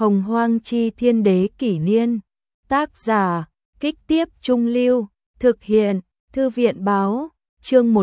Hồng Hoang Chi Thiên Đế Kỷ Niên. Tác giả, Kích Tiếp Trung Lưu. Thực hiện, Thư viện Báo. Chương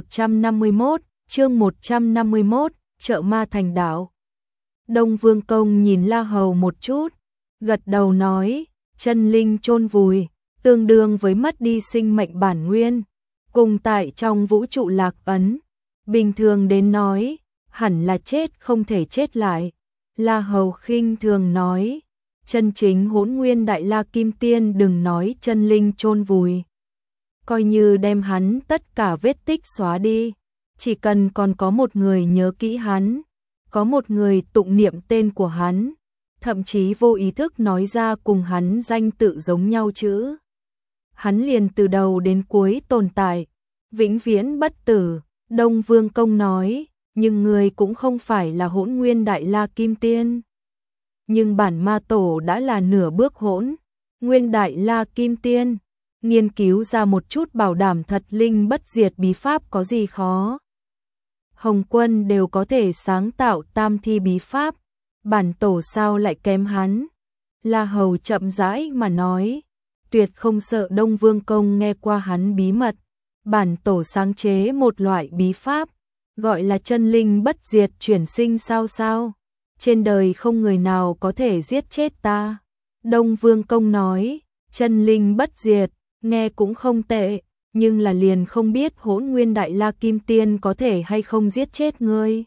151, Chợ Ma Thành Đảo. Đông Vương Công nhìn La Hầu một chút, gật đầu nói, chân linh chôn vùi, tương đương với mất đi sinh mệnh bản nguyên, cùng tại trong vũ trụ lạc ấn. Bình thường đến nói, hẳn là chết không thể chết lại. La Hầu khinh thường nói, chân chính Hỗn Nguyên Đại La Kim Tiên đừng nói chân linh chôn vùi. Coi như đem hắn tất cả vết tích xóa đi, chỉ cần còn có một người nhớ kỹ hắn, có một người tụng niệm tên của hắn, thậm chí vô ý thức nói ra cùng hắn danh tự giống nhau chữ, hắn liền từ đầu đến cuối tồn tại, vĩnh viễn bất tử. Đông Vương Công nói, nhưng người cũng không phải là Hỗn Nguyên Đại La Kim Tiên. Nhưng bản ma tổ đã là nửa bước Hỗn Nguyên Đại La Kim Tiên, nghiên cứu ra một chút bảo đảm thật linh bất diệt bí pháp có gì khó. Hồng Quân đều có thể sáng tạo tam thi bí pháp, bản tổ sao lại kém hắn. La Hầu chậm rãi mà nói, tuyệt không sợ Đông Vương Công nghe qua hắn bí mật. Bản tổ sáng chế một loại bí pháp, gọi là chân linh bất diệt chuyển sinh sao. Trên đời không người nào có thể giết chết ta. Đông Vương Công nói, chân linh bất diệt, nghe cũng không tệ, nhưng là liền không biết Hỗn Nguyên Đại La Kim Tiên có thể hay không giết chết ngươi.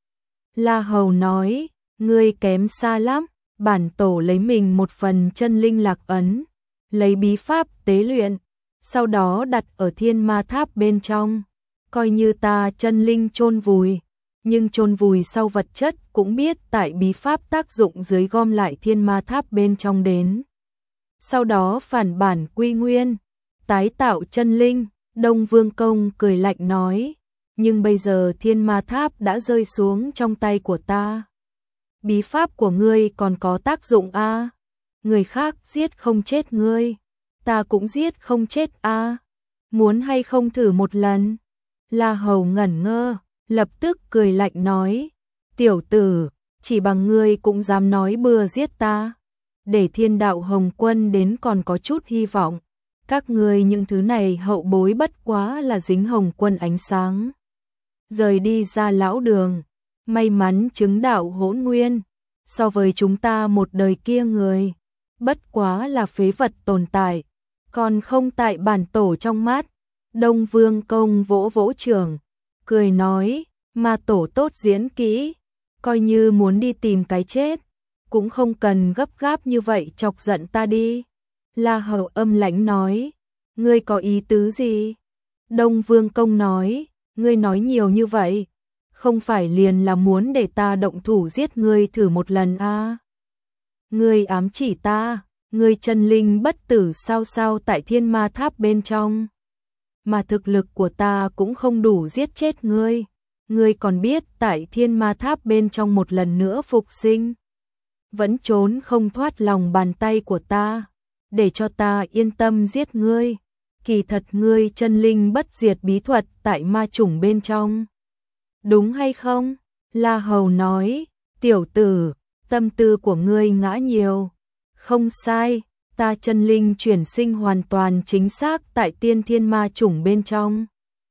La Hầu nói, ngươi kém xa lắm, bản tổ lấy mình một phần chân linh lạc ấn, lấy bí pháp tế luyện, sau đó đặt ở Thiên Ma Tháp bên trong, coi như ta chân linh chôn vùi, nhưng chôn vùi sau vật chất cũng biết tại bí pháp tác dụng dưới gom lại Thiên Ma Tháp bên trong đến. Sau đó phản bản quy nguyên, tái tạo chân linh. Đông Vương Công cười lạnh nói, nhưng bây giờ Thiên Ma Tháp đã rơi xuống trong tay của ta. Bí pháp của ngươi còn có tác dụng a? Người khác giết không chết ngươi, ta cũng giết không chết a. Muốn hay không thử một lần? La Hầu ngẩn ngơ, lập tức cười lạnh nói, tiểu tử, chỉ bằng ngươi cũng dám nói bừa giết ta. Để Thiên Đạo Hồng Quân đến còn có chút hy vọng. Các ngươi những thứ này hậu bối bất quá là dính Hồng Quân ánh sáng. Rời đi ra lão đường, may mắn chứng đạo hỗn nguyên, so với chúng ta một đời kia người, bất quá là phế vật tồn tại, còn không tại bản tổ trong mắt. Đông Vương Công vỗ vỗ trường, cười nói, ma tổ tốt diễn kỹ, coi như muốn đi tìm cái chết, cũng không cần gấp gáp như vậy chọc giận ta đi. La Hầu âm lãnh nói, ngươi có ý tứ gì? Đông Vương Công nói, ngươi nói nhiều như vậy, không phải liền là muốn để ta động thủ giết ngươi thử một lần à? Ngươi ám chỉ ta, ngươi chân linh bất tử sao tại Thiên Ma Tháp bên trong, mà thực lực của ta cũng không đủ giết chết ngươi, ngươi còn biết tại Thiên Ma Tháp bên trong một lần nữa phục sinh, vẫn trốn không thoát lòng bàn tay của ta. Để cho ta yên tâm giết ngươi, kỳ thật ngươi chân linh bất diệt bí thuật tại ma chủng bên trong. Đúng hay không? La Hầu nói, tiểu tử, tâm tư của ngươi ngã nhiều. Không sai, ta chân linh chuyển sinh hoàn toàn chính xác tại tiên thiên ma chủng bên trong.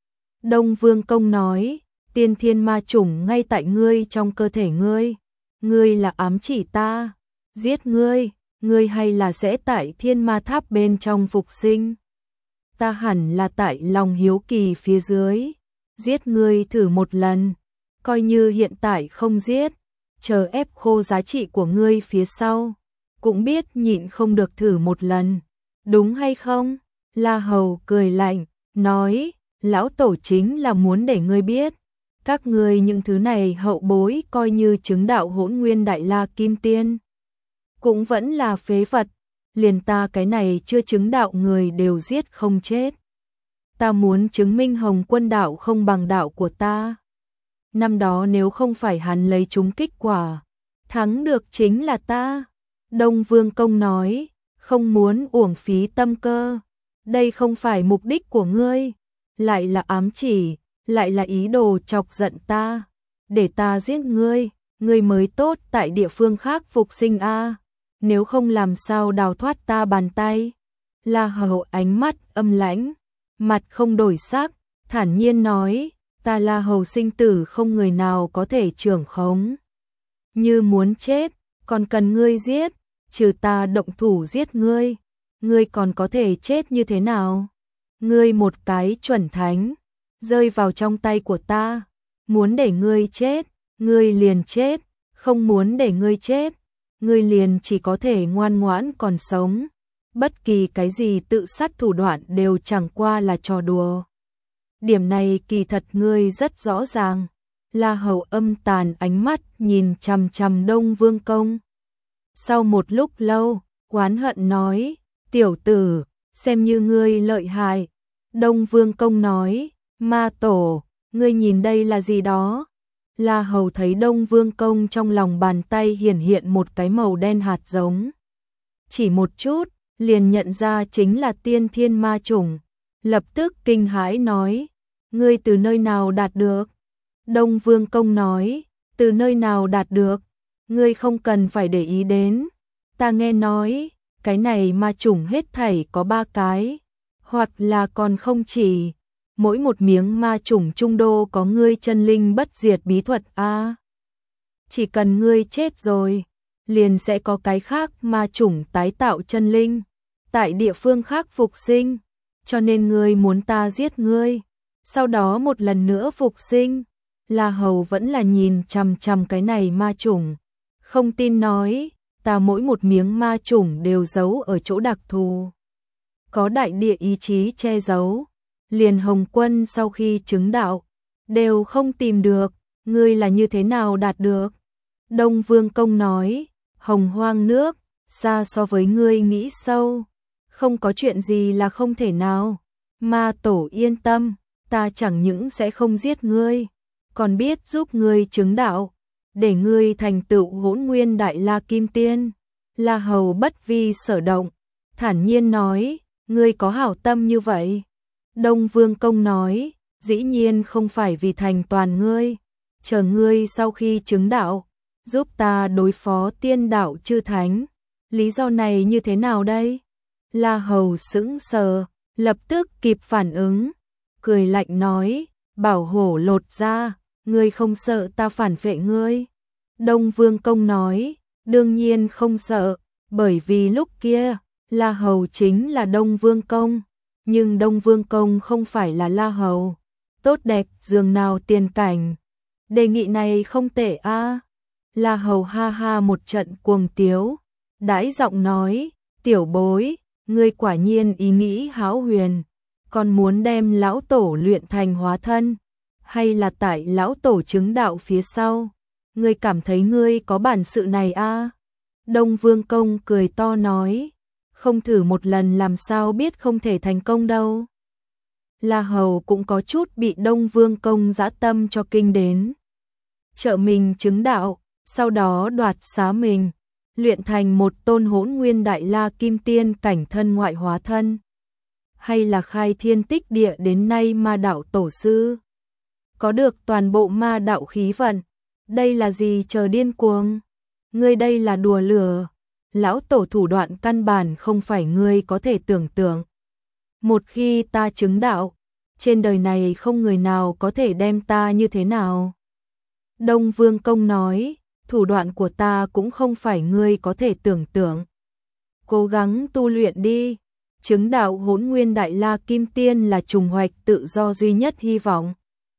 Đông Vương Công nói, tiên thiên ma chủng ngay tại ngươi trong cơ thể ngươi. Ngươi là ám chỉ ta, giết ngươi. Ngươi hay là sẽ tại Thiên Ma Tháp bên trong phục sinh? Ta hẳn là tại lòng hiếu kỳ phía dưới, giết ngươi thử một lần, coi như hiện tại không giết, chờ ép khô giá trị của ngươi phía sau, cũng biết nhịn không được thử một lần, đúng hay không? La Hầu cười lạnh, nói, lão tổ chính là muốn để ngươi biết, các ngươi những thứ này hậu bối coi như chứng đạo Hỗn Nguyên Đại La Kim Tiên, cũng vẫn là phế vật, liền ta cái này chưa chứng đạo người đều giết không chết. Ta muốn chứng minh Hồng Quân đạo không bằng đạo của ta. Năm đó nếu không phải hắn lấy chúng kích quả, thắng được chính là ta. Đông Vương Công nói, không muốn uổng phí tâm cơ, đây không phải mục đích của ngươi, lại là ám chỉ, lại là ý đồ chọc giận ta, để ta giết ngươi, ngươi mới tốt tại địa phương khác phục sinh a. nếu không làm sao đào thoát ta bàn tay. La Hầu ánh mắt âm lãnh, mặt không đổi sắc, thản nhiên nói, ta La Hầu sinh tử không người nào có thể trưởng khống. Như muốn chết, còn cần ngươi giết, trừ ta động thủ giết ngươi, ngươi còn có thể chết như thế nào? Ngươi một cái chuẩn thánh, rơi vào trong tay của ta, muốn để ngươi chết, ngươi liền chết, không muốn để ngươi chết, ngươi liền chỉ có thể ngoan ngoãn còn sống. Bất kỳ cái gì tự sát thủ đoạn đều chẳng qua là trò đùa. Điểm này kỳ thật ngươi rất rõ ràng. La Hầu âm tàn ánh mắt nhìn chằm chằm Đông Vương Công. Sau một lúc lâu, oán hận nói, tiểu tử, xem như ngươi lợi hại. Đông Vương Công nói, ma tổ, ngươi nhìn đây là gì đó? La Hầu thấy Đông Vương Công trong lòng bàn tay hiển hiện một cái màu đen hạt giống. Chỉ một chút, liền nhận ra chính là tiên thiên ma chủng. Lập tức kinh hãi nói, ngươi từ nơi nào đạt được? Đông Vương Công nói, từ nơi nào đạt được? Ngươi không cần phải để ý đến. Ta nghe nói, cái này ma chủng hết thảy có 3 cái, hoặc là còn không chỉ. Mỗi một miếng ma chủng trung đô có ngươi chân linh bất diệt bí thuật a. Chỉ cần ngươi chết rồi, liền sẽ có cái khác ma chủng tái tạo chân linh, tại địa phương khác phục sinh, cho nên ngươi muốn ta giết ngươi, sau đó một lần nữa phục sinh. La Hầu vẫn là nhìn chằm chằm cái này ma chủng, không tin nói, ta mỗi một miếng ma chủng đều giấu ở chỗ đặc thù, có đại địa ý chí che giấu, liền Hồng Quân sau khi chứng đạo đều không tìm được, ngươi là như thế nào đạt được? Đông Vương Công nói, Hồng Hoang nước, xa so với ngươi nghĩ sâu, không có chuyện gì là không thể nào. Ma tổ yên tâm, ta chẳng những sẽ không giết ngươi, còn biết giúp ngươi chứng đạo, để ngươi thành tựu Hỗn Nguyên Đại La Kim Tiên. La Hầu bất vi sở động, thản nhiên nói, ngươi có hảo tâm như vậy. Đông Vương Công nói, dĩ nhiên không phải vì thành toàn ngươi, chờ ngươi sau khi chứng đạo, giúp ta đối phó tiên đạo chư thánh. Lý do này như thế nào đây? La Hầu sững sờ, lập tức kịp phản ứng, cười lạnh nói, bảo hổ lột ra, ngươi không sợ ta phản vệ ngươi? Đông Vương Công nói, đương nhiên không sợ, bởi vì lúc kia, La Hầu chính là Đông Vương Công, nhưng Đông Vương Công không phải là La Hầu. Tốt đẹp dường nào tiền cảnh. Đề nghị này không tệ a. La Hầu ha ha một trận cuồng tiếu, đãi giọng nói, tiểu bối, ngươi quả nhiên ý nghĩ hão huyền, còn muốn đem lão tổ luyện thành hóa thân, hay là tại lão tổ chứng đạo phía sau, ngươi cảm thấy ngươi có bản sự này a? Đông Vương Công cười to nói, không thử một lần làm sao biết không thể thành công đâu. La Hầu cũng có chút bị Đông Vương Công dã tâm cho kinh đến. Trợ mình chứng đạo, sau đó đoạt xá mình, luyện thành một tôn Hỗn Nguyên Đại La Kim Tiên cảnh thân ngoại hóa thân, hay là khai thiên tích địa đến nay ma đạo tổ sư, có được toàn bộ ma đạo khí vận. Đây là gì chờ điên cuồng? Ngươi đây là đùa lửa. Lão tổ thủ đoạn căn bản không phải ngươi có thể tưởng tượng. Một khi ta chứng đạo, trên đời này không người nào có thể đem ta như thế nào. Đông Vương Công nói, thủ đoạn của ta cũng không phải ngươi có thể tưởng tượng. Cố gắng tu luyện đi, chứng đạo Hỗn Nguyên Đại La Kim Tiên là trùng hoạch tự do duy nhất hy vọng.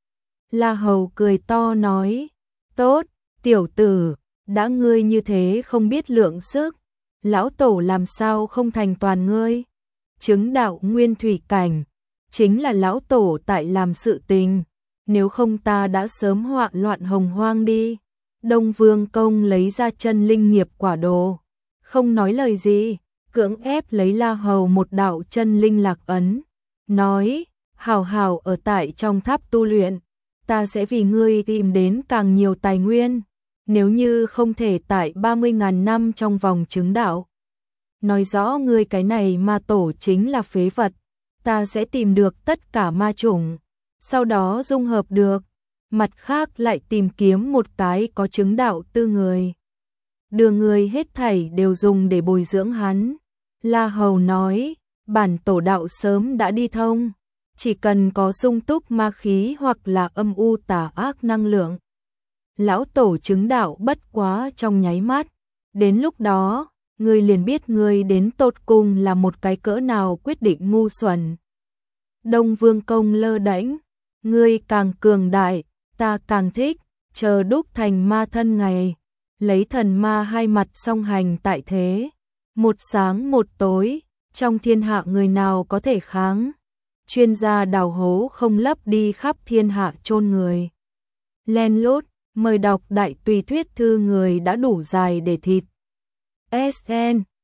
La Hầu cười to nói, tốt, tiểu tử, đã ngươi như thế không biết lượng sức, lão tổ làm sao không thành toàn ngươi. Chứng đạo nguyên thủy cảnh, chính là lão tổ tại làm sự tình, nếu không ta đã sớm hoạn loạn hồng hoang đi. Đông Vương Công lấy ra chân linh nghiệp quả đồ, không nói lời gì, cưỡng ép lấy La Hầu một đạo chân linh lạc ấn, nói, hào hào ở tại trong tháp tu luyện, ta sẽ vì ngươi tìm đến càng nhiều tài nguyên, nếu như không thể tại 30.000 năm trong vòng chứng đạo. Nói rõ ngươi cái này ma tổ chính là phế vật, ta sẽ tìm được tất cả ma chủng, sau đó dung hợp được, mặt khác lại tìm kiếm một cái có chứng đạo tư người. đưa ngươi hết thảy đều dùng để bồi dưỡng hắn. La Hầu nói, bản tổ đạo sớm đã đi thông, chỉ cần có sung túc ma khí hoặc là âm u tà ác năng lượng. Lão tổ chứng đạo bất quá trong nháy mắt, đến lúc đó, ngươi liền biết ngươi đến tột cùng là một cái cỡ nào quyết định ngu xuẩn. Đông Vương Công lơ đễnh, ngươi càng cường đại, ta càng thích, chờ đúc thành ma thân ngày, lấy thần ma hai mặt song hành tại thế, một sáng một tối, trong thiên hạ người nào có thể kháng. Chuyên gia đào hố không lấp đi khắp thiên hạ chôn người. Len lút, mời đọc đại tùy thuyết thư người đã đủ dài để thịt. SN